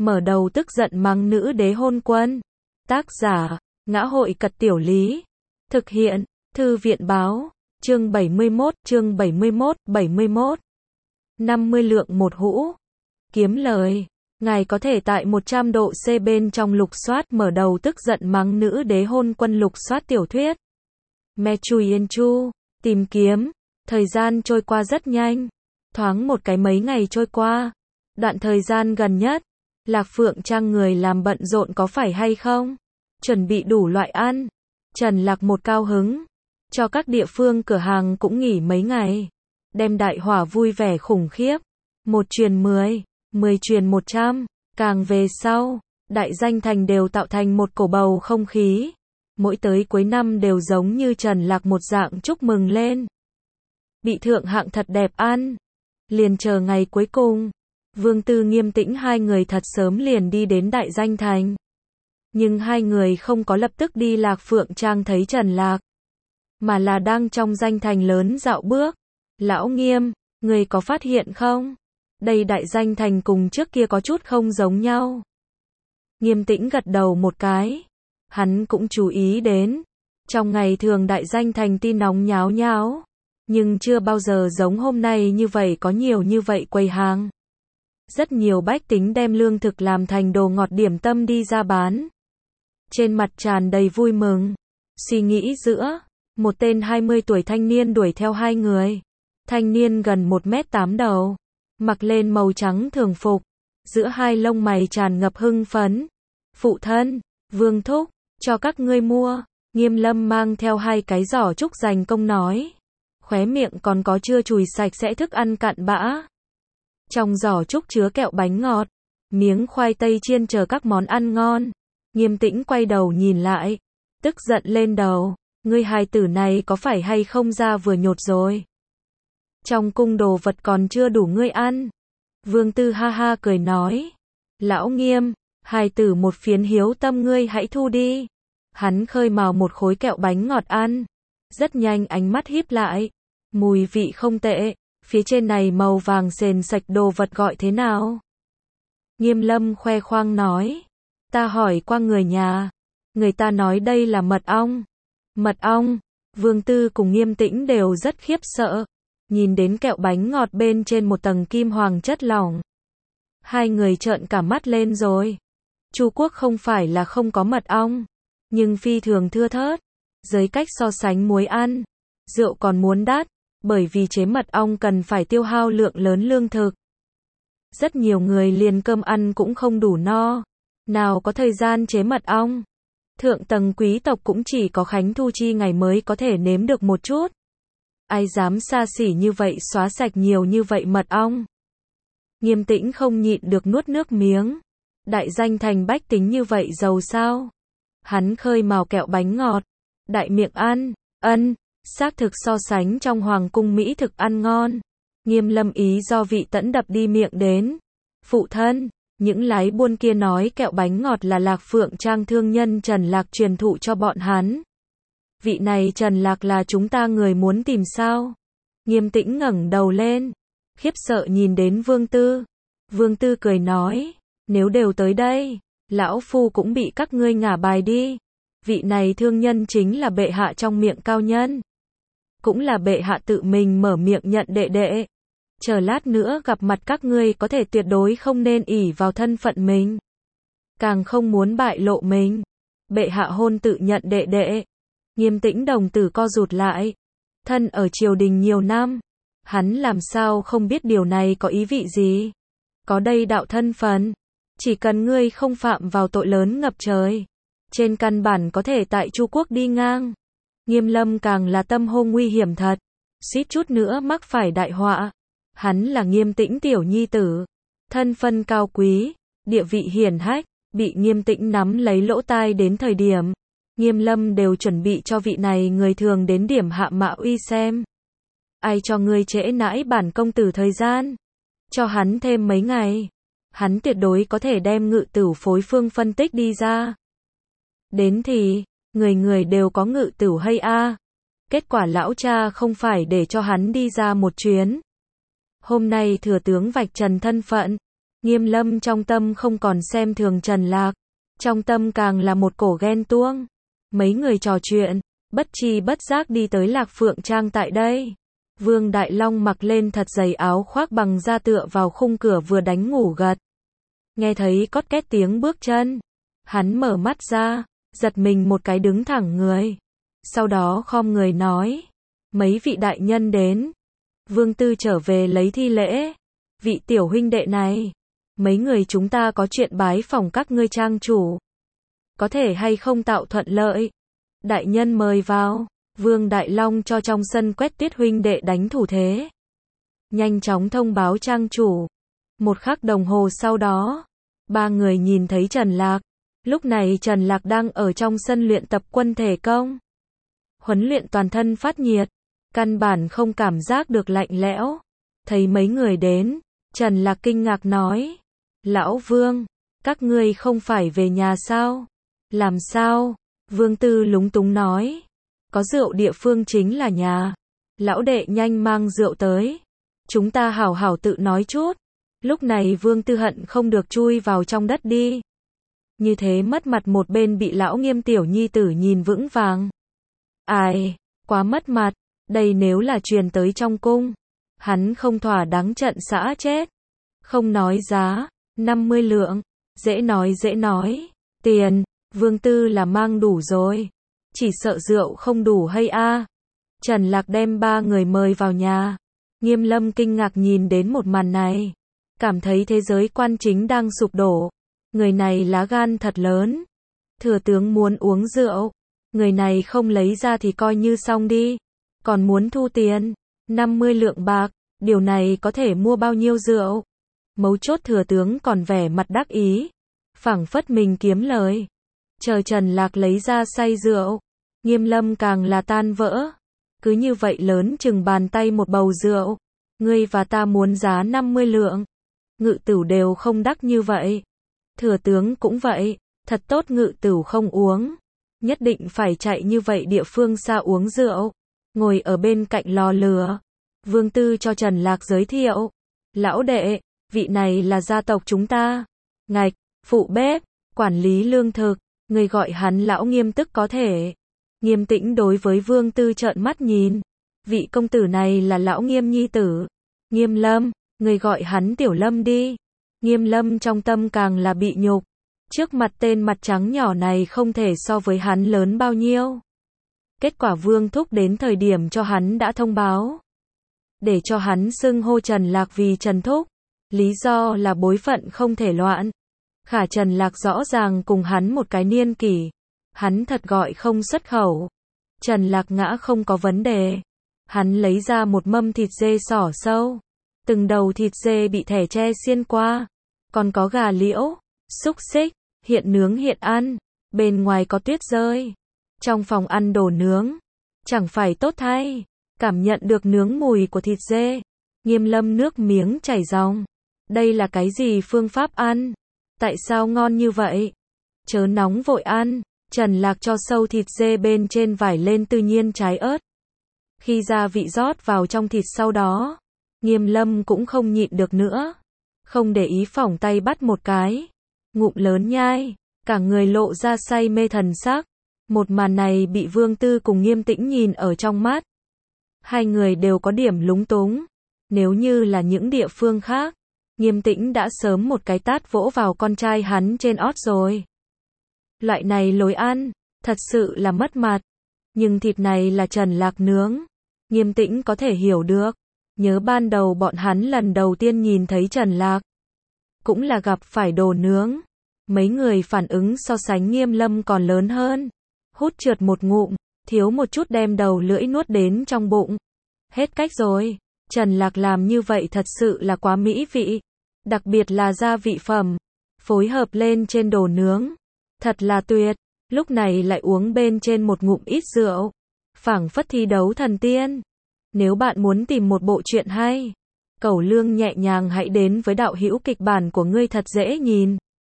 mở đầu tức giận mắng nữ đế hôn quân. Tác giả, Ngã hội Cật Tiểu Lý. Thực hiện, Thư viện Báo. Chương 71, chương 71. 50 lượng một hũ. Kiếm lời. Ngài có thể tại 100 độ C bên trong lục soát mở đầu tức giận mắng nữ đế hôn quân lục soát tiểu thuyết. Me Chui Yên Chu. Tìm kiếm. Thời gian trôi qua rất nhanh. Thoáng một cái mấy ngày trôi qua. Đoạn thời gian gần nhất, Lạc Phượng Trang người làm bận rộn có phải hay không? Chuẩn bị đủ loại ăn. Trần Lạc một cao hứng. Cho các địa phương cửa hàng cũng nghỉ mấy ngày. Đem đại hỏa vui vẻ khủng khiếp. 1 truyền 10, 10 truyền 100. Càng về sau, đại danh thành đều tạo thành một cổ bầu không khí. Mỗi tới cuối năm đều giống như Trần Lạc một dạng chúc mừng lên. Bị thượng hạng thật đẹp ăn. Liền chờ ngày cuối cùng. Vương Tư Nghiêm Tĩnh hai người thật sớm liền đi đến đại danh thành. Nhưng hai người không có lập tức đi Lạc Phượng Trang thấy Trần Lạc. Mà là đang trong danh thành lớn dạo bước. Lão Nghiêm, người có phát hiện không? Đây đại danh thành cùng trước kia có chút không giống nhau. Nghiêm Tĩnh gật đầu một cái. Hắn cũng chú ý đến. Trong ngày thường đại danh thành tin nóng nháo nháo. Nhưng chưa bao giờ giống hôm nay như vậy có nhiều như vậy quầy hàng. Rất nhiều bách tính đem lương thực làm thành đồ ngọt điểm tâm đi ra bán. Trên mặt tràn đầy vui mừng. Suy nghĩ giữa, một tên 20 tuổi thanh niên đuổi theo hai người. Thanh niên gần 1m8 đầu, mặc lên màu trắng thường phục, giữa hai lông mày tràn ngập hưng phấn. Phụ thân, Vương thúc, cho các ngươi mua. Nghiêm Lâm mang theo hai cái giỏ trúc dành công nói. Khóe miệng còn có chưa chùi sạch sẽ thức ăn cặn bã. Trong giỏ trúc chứa kẹo bánh ngọt, miếng khoai tây chiên chờ các món ăn ngon. Nghiêm Tĩnh quay đầu nhìn lại, tức giận lên đầu, ngươi hài tử này có phải hay không ra vừa nhột rồi? Trong cung đồ vật còn chưa đủ ngươi ăn. Vương Tư ha ha cười nói, lão Nghiêm, hài tử một phiến hiếu tâm ngươi hãy thu đi. Hắn khơi mào một khối kẹo bánh ngọt ăn, rất nhanh ánh mắt híp lại, mùi vị không tệ. Phía trên này màu vàng sền sạch đồ vật gọi thế nào? Nghiêm Lâm khoe khoang nói. Ta hỏi qua người nhà. Người ta nói đây là mật ong. Mật ong. Vương Tư cùng Nghiêm Tĩnh đều rất khiếp sợ. Nhìn đến kẹo bánh ngọt bên trên một tầng kim hoàng chất lỏng. Hai người trợn cả mắt lên rồi. Chu Quốc không phải là không có mật ong. Nhưng phi thường thưa thớt. Dưới cách so sánh muối ăn. Rượu còn muốn đắt. Bởi vì chế mật ong cần phải tiêu hao lượng lớn lương thực. Rất nhiều người liền cơm ăn cũng không đủ no. Nào có thời gian chế mật ong. Thượng tầng quý tộc cũng chỉ có Khánh Thu Chi ngày mới có thể nếm được một chút. Ai dám xa xỉ như vậy xóa sạch nhiều như vậy mật ong. Nghiêm Tĩnh không nhịn được nuốt nước miếng. Đại danh thành bách tính như vậy giàu sao? Hắn khơi mào kẹo bánh ngọt. Đại miệng ăn, xác thực so sánh trong hoàng cung mỹ thực ăn ngon. Nghiêm Lâm ý do vị tẫn đập đi miệng đến. Phụ thân, những lái buôn kia nói kẹo bánh ngọt là Lạc Phượng Trang thương nhân Trần Lạc truyền thụ cho bọn hắn. Vị này Trần Lạc là chúng ta người muốn tìm sao? Nghiêm Tĩnh ngẩng đầu lên, khiếp sợ nhìn đến Vương Tư. Vương Tư cười nói, nếu đều tới đây, lão phu cũng bị các ngươi ngả bài đi. Vị này thương nhân chính là bệ hạ trong miệng cao nhân. Cũng là bệ hạ tự mình mở miệng nhận đệ đệ. Chờ lát nữa gặp mặt các ngươi có thể tuyệt đối không nên ỷ vào thân phận mình. Càng không muốn bại lộ mình. Bệ hạ hôn tự nhận đệ đệ. Nghiêm Tĩnh đồng tử co rụt lại. Thân ở triều đình nhiều năm. Hắn làm sao không biết điều này có ý vị gì. Có đây đạo thân phận. Chỉ cần ngươi không phạm vào tội lớn ngập trời. Trên căn bản có thể tại Chu Quốc đi ngang. Nghiêm Lâm càng là tâm hô nguy hiểm thật. Suýt chút nữa mắc phải đại họa. Hắn là Nghiêm Tĩnh tiểu nhi tử. Thân phân cao quý, địa vị hiển hách, bị Nghiêm Tĩnh nắm lấy lỗ tai đến thời điểm. Nghiêm Lâm đều chuẩn bị cho vị này người thường đến điểm hạ mạ uy xem. Ai cho ngươi trễ nãi bản công tử thời gian? Cho hắn thêm mấy ngày. Hắn tuyệt đối có thể đem ngự tửu phối phương phân tích đi ra. Đến thì, người người đều có ngự tửu hay a. Kết quả lão cha không phải để cho hắn đi ra một chuyến. Hôm nay thừa tướng vạch trần thân phận. Nghiêm Lâm trong tâm không còn xem thường Trần Lạc, trong tâm càng là một cổ ghen tuông. Mấy người trò chuyện, bất tri bất giác đi tới Lạc Phượng Trang tại đây. Vương Đại Long mặc lên thật dày áo khoác bằng da tựa vào khung cửa vừa đánh ngủ gật. Nghe thấy cót két tiếng bước chân, hắn mở mắt ra, giật mình một cái đứng thẳng người. Sau đó khom người nói, mấy vị đại nhân đến. Vương Tư trở về lấy thi lễ. Vị tiểu huynh đệ này, mấy người chúng ta có chuyện bái phỏng các ngươi trang chủ. Có thể hay không tạo thuận lợi? Đại nhân mời vào. Vương Đại Long cho trong sân Quét Tuyết huynh đệ đánh thủ thế. Nhanh chóng thông báo trang chủ. Một khắc đồng hồ sau đó, ba người nhìn thấy Trần Lạc. Lúc này Trần Lạc đang ở trong sân luyện tập quân thể công. Huấn luyện toàn thân phát nhiệt, căn bản không cảm giác được lạnh lẽo. Thấy mấy người đến, Trần Lạc kinh ngạc nói, Lão Vương, các ngươi không phải về nhà sao? Làm sao? Vương Tư lúng túng nói, có rượu địa phương chính là nhà. Lão đệ nhanh mang rượu tới. Chúng ta hảo hảo tự nói chút. Lúc này Vương Tư hận không được chui vào trong đất đi. Như thế mất mặt một bên bị lão Nghiêm tiểu nhi tử nhìn vững vàng. Ai, quá mất mặt, đây nếu là truyền tới trong cung, hắn không thỏa đáng trận xã chết. Không nói giá, 50 lượng, dễ nói, tiền, Vương Tư là mang đủ rồi, chỉ sợ rượu không đủ hay a. Trần Lạc đem ba người mời vào nhà. Nghiêm Lâm kinh ngạc nhìn đến một màn này, cảm thấy thế giới quan chính đang sụp đổ. Người này lá gan thật lớn. Thừa tướng muốn uống rượu, người này không lấy ra thì coi như xong đi, còn muốn thu tiền, 50 lượng bạc, điều này có thể mua bao nhiêu rượu? Mấu chốt thừa tướng còn vẻ mặt đắc ý, phảng phất mình kiếm lời. Chờ Trần Lạc lấy ra say rượu, Nghiêm Lâm càng là tan vỡ. Cứ như vậy lớn chừng bàn tay một bầu rượu, ngươi và ta muốn giá 50 lượng. Ngự tửu đều không đắt như vậy. Thừa tướng cũng vậy, thật tốt ngự tửu không uống. Nhất định phải chạy như vậy địa phương xa uống rượu. Ngồi ở bên cạnh lò lửa, Vương Tư cho Trần Lạc giới thiệu. Lão đệ, vị này là gia tộc chúng ta. Ngạch, phụ bếp, quản lý lương thực, người gọi hắn lão Nghiêm tức có thể. Nghiêm Tĩnh đối với Vương Tư trợn mắt nhìn. Vị công tử này là lão Nghiêm nhi tử. Nghiêm Lâm, người gọi hắn Tiểu Lâm đi. Nghiêm Lâm trong tâm càng là bị nhục. Trước mặt tên mặt trắng nhỏ này không thể so với hắn lớn bao nhiêu. Kết quả Vương Thúc đến thời điểm cho hắn đã thông báo. Để cho hắn xưng hô Trần Lạc vì Trần Thúc. Lý do là bối phận không thể loạn. Khả Trần Lạc rõ ràng cùng hắn một cái niên kỷ. Hắn thật gọi không xuất khẩu. Trần Lạc ngã không có vấn đề. Hắn lấy ra một mâm thịt dê xỏ sâu. Từng đầu thịt dê bị thẻ tre xiên qua. Còn có gà liễu, xúc xích, hiện nướng hiện ăn. Bên ngoài có tuyết rơi. Trong phòng ăn đồ nướng. Chẳng phải tốt thay. Cảm nhận được nướng mùi của thịt dê. Nghiêm Lâm nước miếng chảy ròng. Đây là cái gì phương pháp ăn? Tại sao ngon như vậy? Chớ nóng vội ăn. Trần Lạc cho sâu thịt dê bên trên vải lên tự nhiên trái ớt. Khi gia vị rót vào trong thịt sau đó, Nghiêm Lâm cũng không nhịn được nữa. Không để ý phỏng tay bắt một cái. Ngụm lớn nhai, cả người lộ ra say mê thần sắc. Một màn này bị Vương Tư cùng Nghiêm Tĩnh nhìn ở trong mắt. Hai người đều có điểm lúng túng. Nếu như là những địa phương khác, Nghiêm Tĩnh đã sớm một cái tát vỗ vào con trai hắn trên ót rồi. Loại này lối ăn, thật sự là mất mặt. Nhưng thịt này là Trần Lạc nướng. Nghiêm Tĩnh có thể hiểu được. Nhớ ban đầu bọn hắn lần đầu tiên nhìn thấy Trần Lạc. Cũng là gặp phải đồ nướng. Mấy người phản ứng so sánh Nghiêm Lâm còn lớn hơn. Hút trượt một ngụm, thiếu một chút đem đầu lưỡi nuốt đến trong bụng. Hết cách rồi. Trần Lạc làm như vậy thật sự là quá mỹ vị. Đặc biệt là gia vị phẩm. Phối hợp lên trên đồ nướng. Thật là tuyệt. Lúc này lại uống bên trên một ngụm ít rượu. Phảng phất thi đấu thần tiên. Nếu bạn muốn tìm một bộ truyện hay, cẩu lương nhẹ nhàng hãy đến với đạo hữu kịch bản của ngươi thật dễ nhìn.